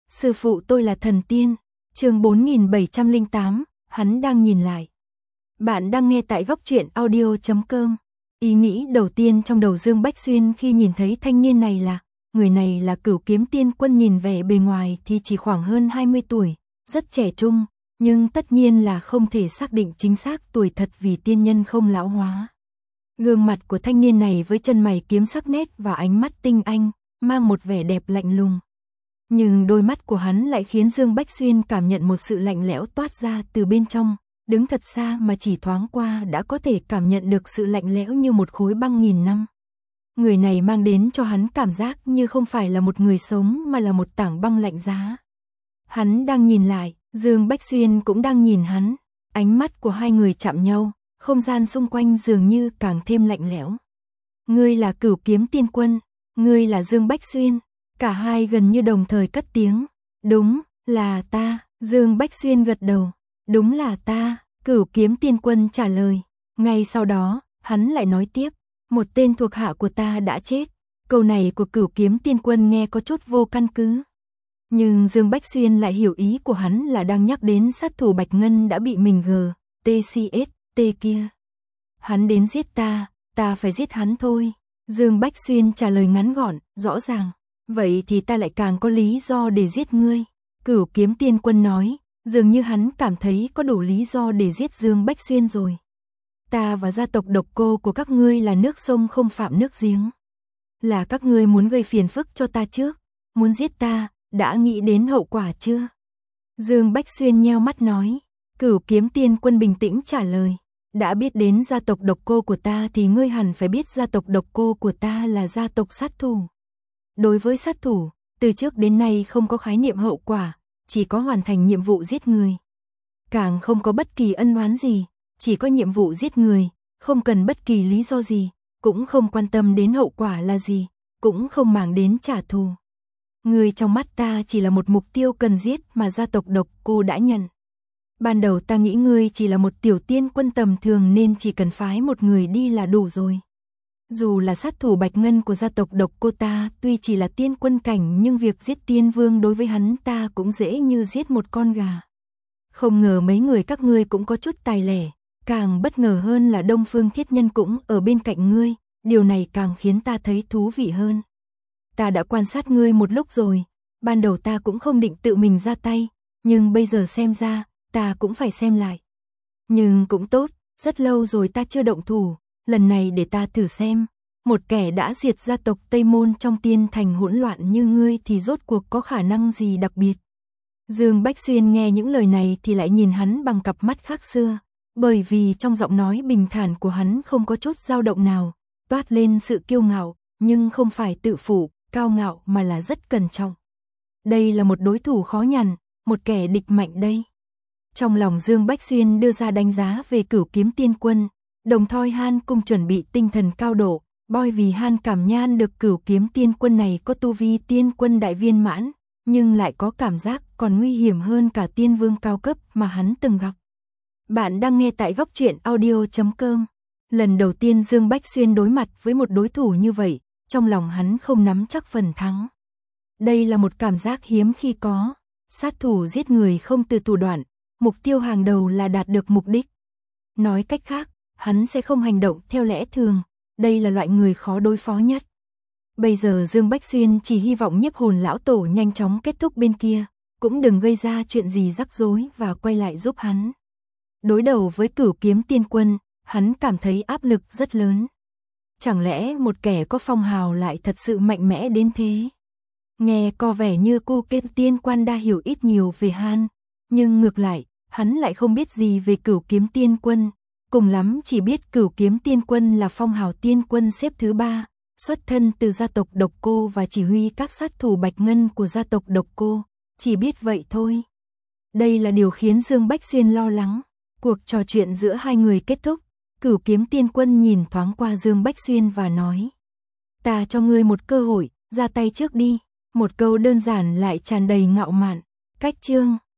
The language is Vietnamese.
Sư phụ tôi là thần tiên. Chương 4708, hắn đang nhìn lại. Bạn đang nghe tại góc truyện audio.com. Ý nghĩ đầu tiên trong đầu Dương Bách Xuyên khi nhìn thấy thanh niên này là, người này là Cửu Kiếm Tiên Quân, nhìn vẻ bề ngoài thì chỉ khoảng hơn 20 tuổi, rất trẻ trung, nhưng tất nhiên là không thể xác định chính xác tuổi thật vì tiên nhân không lão hóa. Gương mặt của thanh niên này với chân mày kiếm sắc nét và ánh mắt tinh anh, mang một vẻ đẹp lạnh lùng. Nhưng đôi mắt của hắn lại khiến Dương Bách Xuyên cảm nhận một sự lạnh lẽo toát ra từ bên trong, đứng thật xa mà chỉ thoáng qua đã có thể cảm nhận được sự lạnh lẽo như một khối băng nghìn năm. Người này mang đến cho hắn cảm giác như không phải là một người sống mà là một tảng băng lạnh giá. Hắn đang nhìn lại, Dương Bách Xuyên cũng đang nhìn hắn, ánh mắt của hai người chạm nhau, không gian xung quanh dường như càng thêm lạnh lẽo. Ngươi là Cửu Kiếm Tiên Quân, ngươi là Dương Bách Xuyên. Cả hai gần như đồng thời cất tiếng. Đúng, là ta. Dương Bách Xuyên gật đầu. Đúng là ta. Cửu Kiếm Tiên Quân trả lời. Ngay sau đó, hắn lại nói tiếp. Một tên thuộc hạ của ta đã chết. Câu này của Cửu Kiếm Tiên Quân nghe có chút vô căn cứ. Nhưng Dương Bách Xuyên lại hiểu ý của hắn là đang nhắc đến sát thủ Bạch Ngân đã bị mình TCST kia. Hắn đến giết ta phải giết hắn thôi. Dương Bách Xuyên trả lời ngắn gọn, rõ ràng. Vậy thì ta lại càng có lý do để giết ngươi. Cửu Kiếm Tiên Quân nói, dường như hắn cảm thấy có đủ lý do để giết Dương Bách Xuyên rồi. Ta và gia tộc Độc Cô của các ngươi là nước sông không phạm nước giếng. Là các ngươi muốn gây phiền phức cho ta trước, muốn giết ta, đã nghĩ đến hậu quả chưa? Dương Bách Xuyên nheo mắt nói. Cửu Kiếm Tiên Quân bình tĩnh trả lời. Đã biết đến gia tộc Độc Cô của ta thì ngươi hẳn phải biết gia tộc Độc Cô của ta là gia tộc sát thủ. Đối với sát thủ, từ trước đến nay không có khái niệm hậu quả, chỉ có hoàn thành nhiệm vụ giết người. Càng không có bất kỳ ân oán gì, chỉ có nhiệm vụ giết người, không cần bất kỳ lý do gì, cũng không quan tâm đến hậu quả là gì, cũng không màng đến trả thù. Ngươi trong mắt ta chỉ là một mục tiêu cần giết mà gia tộc Độc Cô đã nhận. Ban đầu ta nghĩ ngươi chỉ là một tiểu tiên quân tầm thường nên chỉ cần phái một người đi là đủ rồi. Dù là sát thủ Bạch Ngân của gia tộc Độc Cô ta tuy chỉ là tiên quân cảnh nhưng việc giết tiên vương đối với hắn ta cũng dễ như giết một con gà. Không ngờ mấy người các ngươi cũng có chút tài lẻ, càng bất ngờ hơn là Đông Phương Thiết Nhân cũng ở bên cạnh ngươi, điều này càng khiến ta thấy thú vị hơn. Ta đã quan sát ngươi một lúc rồi, ban đầu ta cũng không định tự mình ra tay, nhưng bây giờ xem ra, ta cũng phải xem lại. Nhưng cũng tốt, rất lâu rồi ta chưa động thủ. Lần này để ta thử xem, một kẻ đã diệt gia tộc Tây Môn trong tiên thành hỗn loạn như ngươi thì rốt cuộc có khả năng gì đặc biệt. Dương Bách Xuyên nghe những lời này thì lại nhìn hắn bằng cặp mắt khác xưa, bởi vì trong giọng nói bình thản của hắn không có chút dao động nào, toát lên sự kiêu ngạo, nhưng không phải tự phụ, cao ngạo mà là rất cẩn trọng. Đây là một đối thủ khó nhằn, một kẻ địch mạnh đây. Trong lòng Dương Bách Xuyên đưa ra đánh giá về Cửu Kiếm Tiên Quân. Đồng thời Han cũng chuẩn bị tinh thần cao độ, bởi vì Han cảm nhận được Cửu Kiếm Tiên Quân này có tu vi tiên quân đại viên mãn, nhưng lại có cảm giác còn nguy hiểm hơn cả tiên vương cao cấp mà hắn từng gặp. Bạn đang nghe tại góc truyện audio.com. Lần đầu tiên Dương Bách Xuyên đối mặt với một đối thủ như vậy, trong lòng hắn không nắm chắc phần thắng. Đây là một cảm giác hiếm khi có, sát thủ giết người không từ thủ đoạn, mục tiêu hàng đầu là đạt được mục đích. Nói cách khác, hắn sẽ không hành động theo lẽ thường, đây là loại người khó đối phó nhất. Bây giờ Dương Bách Xuyên chỉ hy vọng Nhiếp Hồn lão tổ nhanh chóng kết thúc bên kia, cũng đừng gây ra chuyện gì rắc rối và quay lại giúp hắn. Đối đầu với Cửu Kiếm Tiên Quân, hắn cảm thấy áp lực rất lớn. Chẳng lẽ một kẻ có phong hào lại thật sự mạnh mẽ đến thế? Nghe có vẻ như cô Kiếm Tiên Quân đã hiểu ít nhiều về Han, nhưng ngược lại, hắn lại không biết gì về Cửu Kiếm Tiên Quân. Cùng lắm chỉ biết Cửu Kiếm Tiên Quân là phong hào tiên quân xếp thứ 3, xuất thân từ gia tộc Độc Cô và chỉ huy các sát thủ Bạch Ngân của gia tộc Độc Cô, chỉ biết vậy thôi. Đây là điều khiến Dương Bách Xuyên lo lắng. Cuộc trò chuyện giữa hai người kết thúc, Cửu Kiếm Tiên Quân nhìn thoáng qua Dương Bách Xuyên và nói: Ta cho ngươi một cơ hội, ra tay trước đi. Một câu đơn giản lại tràn đầy ngạo mạn. Cách chương